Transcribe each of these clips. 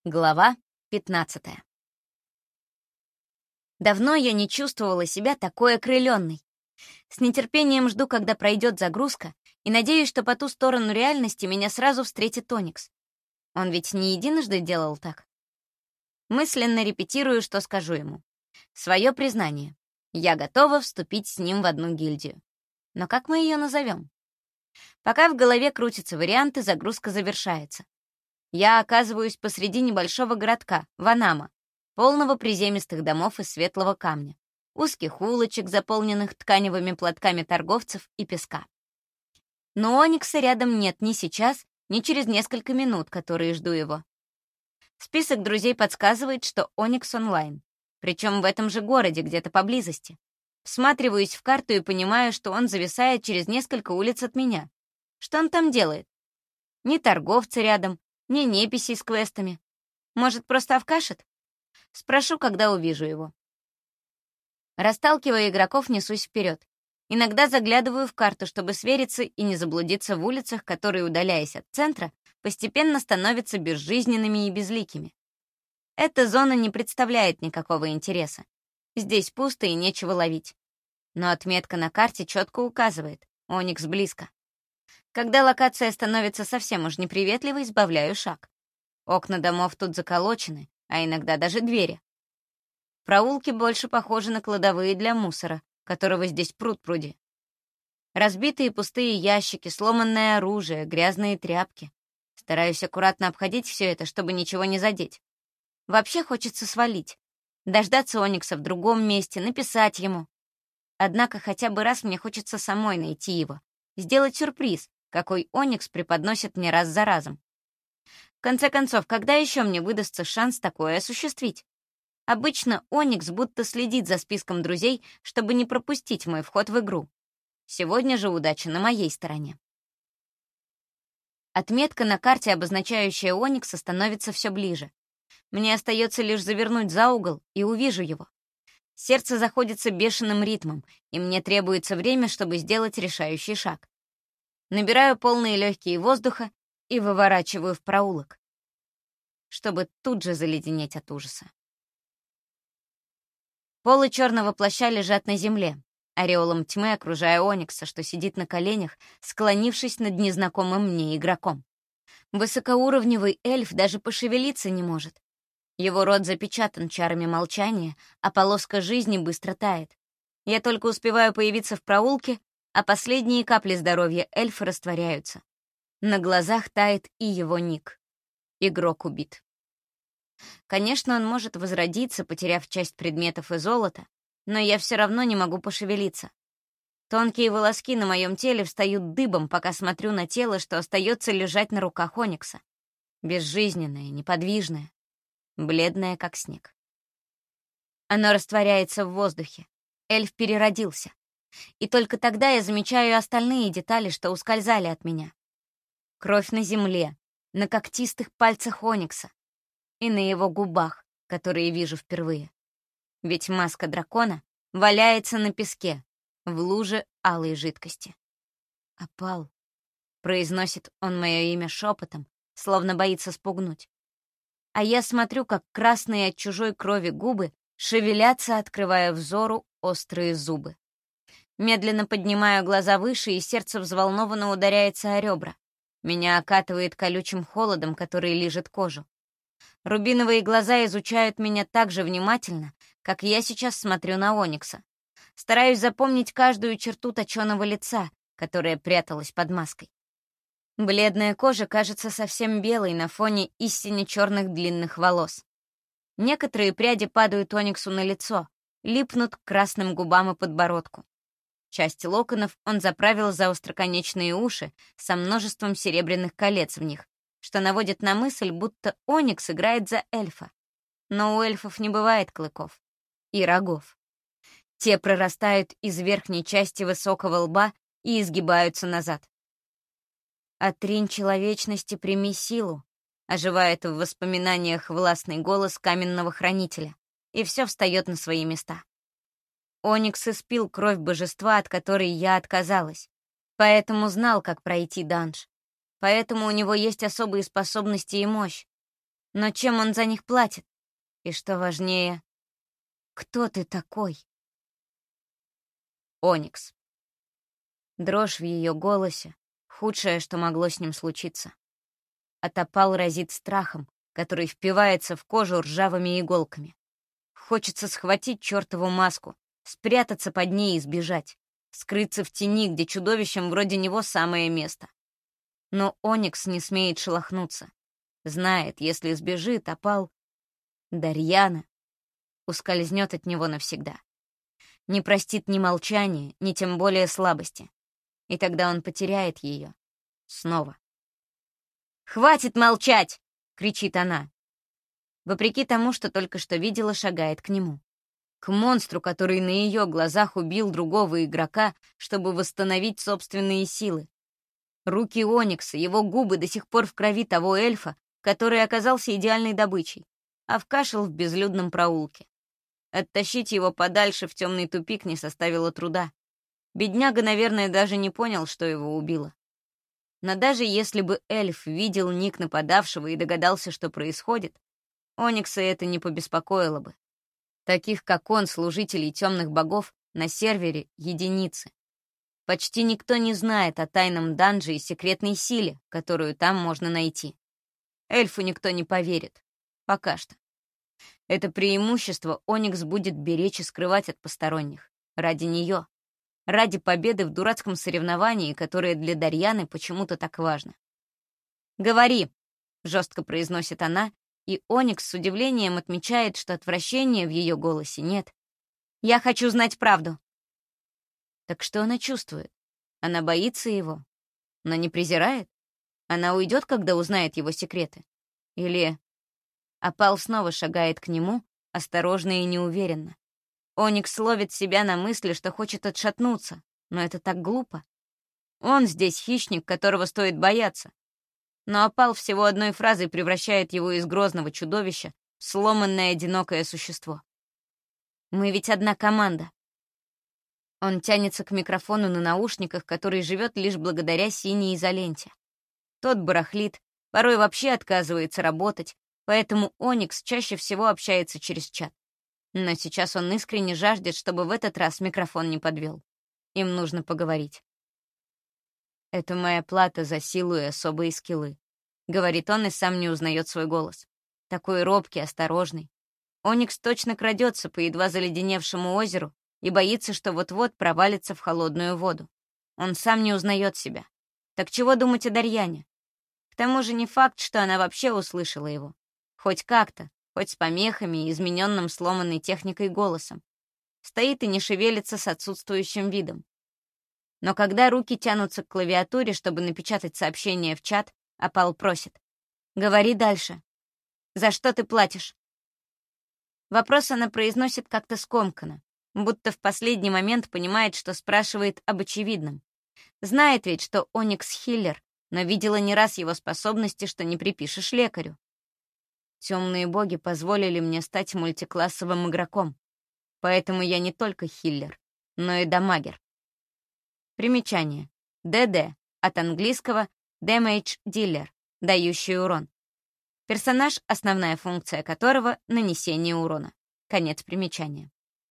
Глава 15. Давно я не чувствовала себя такой окрылённой. С нетерпением жду, когда пройдет загрузка, и надеюсь, что по ту сторону реальности меня сразу встретит Оникс. Он ведь не единожды делал так. Мысленно репетирую, что скажу ему. Своё признание. Я готова вступить с ним в одну гильдию. Но как мы её назовем? Пока в голове крутятся варианты, загрузка завершается. Я оказываюсь посреди небольшого городка, Ванама, полного приземистых домов из светлого камня, узких улочек, заполненных тканевыми платками торговцев и песка. Но Оникса рядом нет ни сейчас, ни через несколько минут, которые жду его. Список друзей подсказывает, что Оникс онлайн, причем в этом же городе, где-то поблизости. Всматриваюсь в карту и понимаю, что он зависает через несколько улиц от меня. Что он там делает? Ни торговцы рядом, ни неписей с квестами. Может, просто овкашет? Спрошу, когда увижу его. Расталкивая игроков, несусь вперед. Иногда заглядываю в карту, чтобы свериться и не заблудиться в улицах, которые, удаляясь от центра, постепенно становятся безжизненными и безликими. Эта зона не представляет никакого интереса. Здесь пусто и нечего ловить. Но отметка на карте четко указывает — Оникс близко. Когда локация становится совсем уж неприветливой, сбавляю шаг. Окна домов тут заколочены, а иногда даже двери. Проулки больше похожи на кладовые для мусора, которого здесь пруд-пруди. Разбитые пустые ящики, сломанное оружие, грязные тряпки. Стараюсь аккуратно обходить все это, чтобы ничего не задеть. Вообще хочется свалить, дождаться Оникса в другом месте, написать ему. Однако хотя бы раз мне хочется самой найти его, сделать сюрприз, какой Оникс преподносит мне раз за разом. В конце концов, когда еще мне выдастся шанс такое осуществить? Обычно Оникс будто следит за списком друзей, чтобы не пропустить мой вход в игру. Сегодня же удача на моей стороне. Отметка на карте, обозначающая Оникса, становится все ближе. Мне остается лишь завернуть за угол, и увижу его. Сердце заходится бешеным ритмом, и мне требуется время, чтобы сделать решающий шаг. Набираю полные легкие воздуха и выворачиваю в проулок, чтобы тут же заледенеть от ужаса. Полы черного плаща лежат на земле, ореолом тьмы окружая Оникса, что сидит на коленях, склонившись над незнакомым мне игроком. Высокоуровневый эльф даже пошевелиться не может. Его рот запечатан чарами молчания, а полоска жизни быстро тает. Я только успеваю появиться в проулке, а последние капли здоровья эльфа растворяются. На глазах тает и его ник. Игрок убит. Конечно, он может возродиться, потеряв часть предметов и золота, но я все равно не могу пошевелиться. Тонкие волоски на моем теле встают дыбом, пока смотрю на тело, что остается лежать на руках Оникса. Безжизненное, неподвижное, бледное, как снег. Оно растворяется в воздухе. Эльф переродился. И только тогда я замечаю остальные детали, что ускользали от меня. Кровь на земле, на когтистых пальцах Оникса и на его губах, которые вижу впервые. Ведь маска дракона валяется на песке, в луже алой жидкости. «Опал», — произносит он мое имя шепотом, словно боится спугнуть. А я смотрю, как красные от чужой крови губы шевелятся, открывая взору острые зубы. Медленно поднимаю глаза выше, и сердце взволнованно ударяется о ребра. Меня окатывает колючим холодом, который лижет кожу. Рубиновые глаза изучают меня так же внимательно, как я сейчас смотрю на Оникса. Стараюсь запомнить каждую черту точёного лица, которая пряталась под маской. Бледная кожа кажется совсем белой на фоне истинно черных длинных волос. Некоторые пряди падают Ониксу на лицо, липнут к красным губам и подбородку. Часть локонов он заправил за остроконечные уши со множеством серебряных колец в них, что наводит на мысль, будто Оникс играет за эльфа. Но у эльфов не бывает клыков и рогов. Те прорастают из верхней части высокого лба и изгибаются назад. «Отринь человечности, прими силу», — оживает в воспоминаниях властный голос каменного хранителя, и все встает на свои места. Оникс испил кровь божества, от которой я отказалась, поэтому знал, как пройти данж. Поэтому у него есть особые способности и мощь. Но чем он за них платит? И что важнее, кто ты такой? Оникс. Дрожь в ее голосе — худшее, что могло с ним случиться. Отопал разит страхом, который впивается в кожу ржавыми иголками. Хочется схватить чертову маску, спрятаться под ней и сбежать, скрыться в тени, где чудовищем вроде него самое место. Но Оникс не смеет шелохнуться. Знает, если сбежит, Опал, Дарьяна, ускользнет от него навсегда. Не простит ни молчания, ни тем более слабости. И тогда он потеряет ее. Снова. «Хватит молчать!» — кричит она. Вопреки тому, что только что видела, шагает к нему. К монстру, который на ее глазах убил другого игрока, чтобы восстановить собственные силы. Руки Оникса, его губы до сих пор в крови того эльфа, который оказался идеальной добычей, а вкашел в безлюдном проулке. Оттащить его подальше в темный тупик не составило труда. Бедняга, наверное, даже не понял, что его убило. Но даже если бы эльф видел ник нападавшего и догадался, что происходит, Оникса это не побеспокоило бы. Таких, как он, служителей темных богов, на сервере единицы. Почти никто не знает о тайном данже и секретной силе, которую там можно найти. Эльфу никто не поверит. Пока что. Это преимущество Оникс будет беречь и скрывать от посторонних. Ради нее. Ради победы в дурацком соревновании, которое для Дарьяны почему-то так важно. «Говори», — жестко произносит она, и Оникс с удивлением отмечает, что отвращения в ее голосе нет. «Я хочу знать правду». Так что она чувствует? Она боится его, но не презирает? Она уйдет, когда узнает его секреты? Или... Опал снова шагает к нему, осторожно и неуверенно. Оникс ловит себя на мысли, что хочет отшатнуться, но это так глупо. Он здесь хищник, которого стоит бояться. Но Опал всего одной фразой превращает его из грозного чудовища в сломанное одинокое существо. «Мы ведь одна команда». Он тянется к микрофону на наушниках, который живет лишь благодаря синей изоленте. Тот барахлит, порой вообще отказывается работать, поэтому Оникс чаще всего общается через чат. Но сейчас он искренне жаждет, чтобы в этот раз микрофон не подвел. Им нужно поговорить. «Это моя плата за силу и особые скиллы», — говорит он и сам не узнает свой голос. Такой робкий, осторожный. Оникс точно крадется по едва заледеневшему озеру и боится, что вот-вот провалится в холодную воду. Он сам не узнает себя. Так чего думать о Дарьяне? К тому же не факт, что она вообще услышала его. Хоть как-то, хоть с помехами и измененным сломанной техникой голосом. Стоит и не шевелится с отсутствующим видом. Но когда руки тянутся к клавиатуре, чтобы напечатать сообщение в чат, Опал просит: «Говори дальше. За что ты платишь?» Вопрос она произносит как-то скомканно, будто в последний момент понимает, что спрашивает об очевидном. Знает ведь, что Оникс хиллер, но видела не раз его способности, что не припишешь лекарю. Темные боги позволили мне стать мультиклассовым игроком, поэтому я не только хиллер, но и дамагер. Примечание. ДД, от английского Damage Dealer, дающий урон. Персонаж, основная функция которого — нанесение урона. Конец примечания.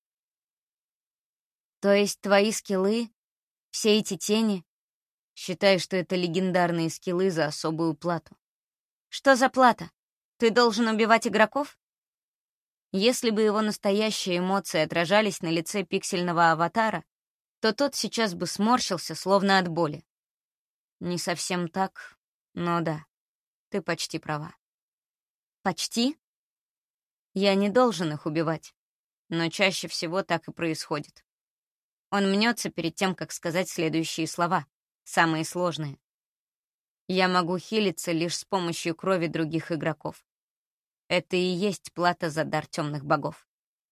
То есть твои скиллы, все эти тени, считай, что это легендарные скиллы за особую плату. Что за плата? Ты должен убивать игроков? Если бы его настоящие эмоции отражались на лице пиксельного аватара, то тот сейчас бы сморщился, словно от боли. Не совсем так, но да, ты почти права. Почти? Я не должен их убивать, но чаще всего так и происходит. Он мнется перед тем, как сказать следующие слова, самые сложные. Я могу хилиться лишь с помощью крови других игроков. Это и есть плата за дар темных богов.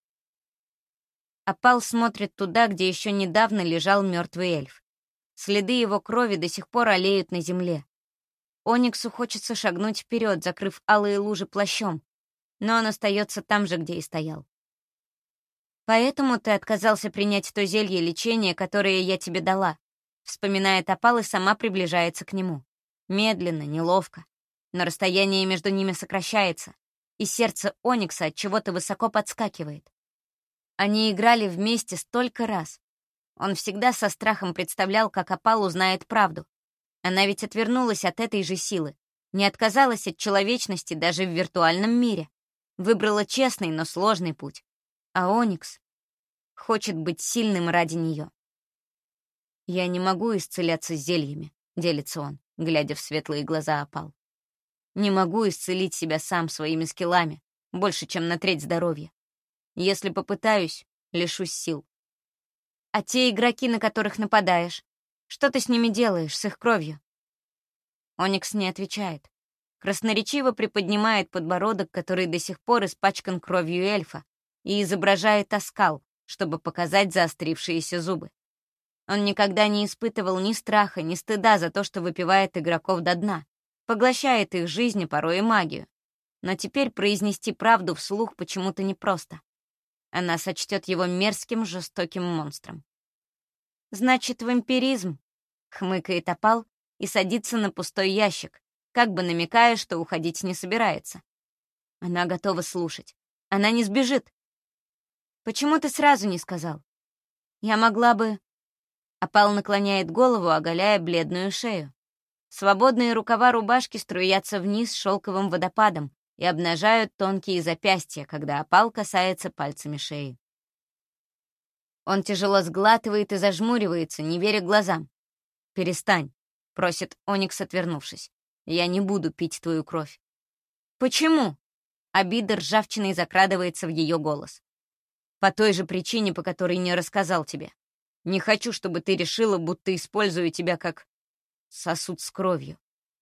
Опал смотрит туда, где еще недавно лежал мертвый эльф. Следы его крови до сих пор олеют на земле. Ониксу хочется шагнуть вперед, закрыв алые лужи плащом, но он остается там же, где и стоял. «Поэтому ты отказался принять то зелье лечения, которое я тебе дала», вспоминает Опал и сама приближается к нему. Медленно, неловко. Но расстояние между ними сокращается. и сердце Оникса от чего-то высоко подскакивает. Они играли вместе столько раз. Он всегда со страхом представлял, как Опал узнает правду. Она ведь отвернулась от этой же силы, не отказалась от человечности даже в виртуальном мире. Выбрала честный, но сложный путь. А Оникс хочет быть сильным ради нее. «Я не могу исцеляться зельями», — делится он, глядя в светлые глаза Опал. «Не могу исцелить себя сам своими скиллами, больше, чем на треть здоровья. Если попытаюсь, лишусь сил». «А те игроки, на которых нападаешь, что ты с ними делаешь, с их кровью?» Оникс не отвечает. Красноречиво приподнимает подбородок, который до сих пор испачкан кровью эльфа, и изображает оскал, чтобы показать заострившиеся зубы. Он никогда не испытывал ни страха, ни стыда за то, что выпивает игроков до дна, поглощает их жизнь, порой и магию. Но теперь произнести правду вслух почему-то непросто. Она сочтет его мерзким, жестоким монстром. «Значит, вампиризм», — хмыкает Опал и садится на пустой ящик, как бы намекая, что уходить не собирается. Она готова слушать. Она не сбежит. «Почему ты сразу не сказал? Я могла бы...» Опал наклоняет голову, оголяя бледную шею. Свободные рукава рубашки струятся вниз шелковым водопадом и обнажают тонкие запястья, когда Опал касается пальцами шеи. Он тяжело сглатывает и зажмуривается, не веря глазам. «Перестань», — просит Оникс, отвернувшись. «Я не буду пить твою кровь». «Почему?» — обида ржавчиной закрадывается в ее голос. «По той же причине, по которой не рассказал тебе. Не хочу, чтобы ты решила, будто использую тебя как сосуд с кровью».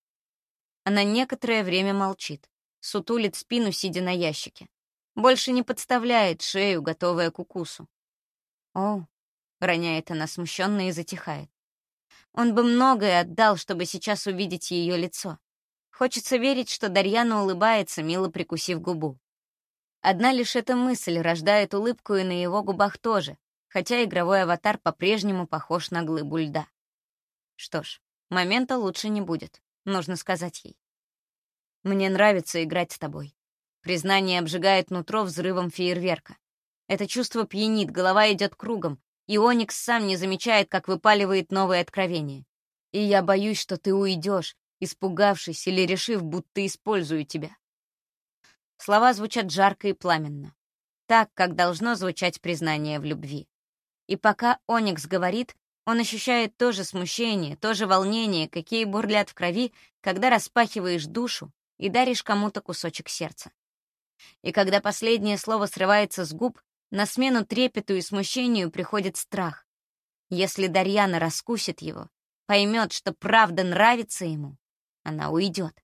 Она некоторое время молчит, сутулит спину, сидя на ящике. Больше не подставляет шею, готовая к укусу. «О», — роняет она смущенно и затихает. Он бы многое отдал, чтобы сейчас увидеть ее лицо. Хочется верить, что Дарьяна улыбается, мило прикусив губу. Одна лишь эта мысль рождает улыбку и на его губах тоже, хотя игровой аватар по-прежнему похож на глыбу льда. Что ж, момента лучше не будет, нужно сказать ей. «Мне нравится играть с тобой». Признание обжигает нутро взрывом фейерверка. Это чувство пьянит, голова идет кругом, и Оникс сам не замечает, как выпаливает новое откровение. «И я боюсь, что ты уйдешь, испугавшись или решив, будто использую тебя». Слова звучат жарко и пламенно. Так, как должно звучать признание в любви. И пока Оникс говорит, он ощущает то же смущение, то же волнение, какие бурлят в крови, когда распахиваешь душу и даришь кому-то кусочек сердца. И когда последнее слово срывается с губ, на смену трепету и смущению приходит страх. Если Дарьяна раскусит его, поймет, что правда нравится ему, она уйдет.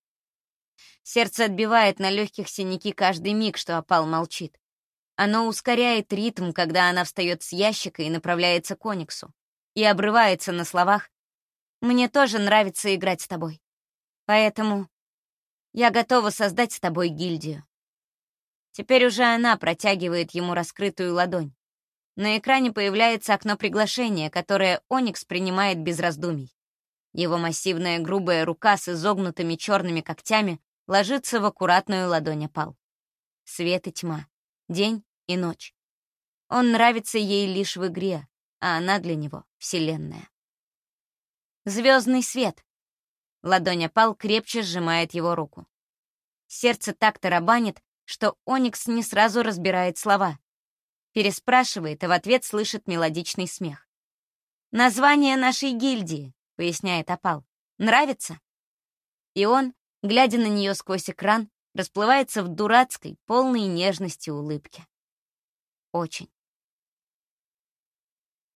Сердце отбивает на легких синяки каждый миг, что Опал молчит. Оно ускоряет ритм, когда она встает с ящика и направляется к Ониксу, и обрывается на словах: «Мне тоже нравится играть с тобой. Поэтому я готова создать с тобой гильдию». Теперь уже она протягивает ему раскрытую ладонь. На экране появляется окно приглашения, которое Оникс принимает без раздумий. Его массивная грубая рука с изогнутыми черными когтями ложится в аккуратную ладонь Опал. Свет и тьма, день и ночь. Он нравится ей лишь в игре, а она для него — вселенная. Звездный свет. Ладонь Опал крепче сжимает его руку. Сердце так тарабанит, что Оникс не сразу разбирает слова. Переспрашивает, а в ответ слышит мелодичный смех. «Название нашей гильдии», — поясняет Опал. «Нравится?» И он, глядя на нее сквозь экран, расплывается в дурацкой, полной нежности улыбке. Очень.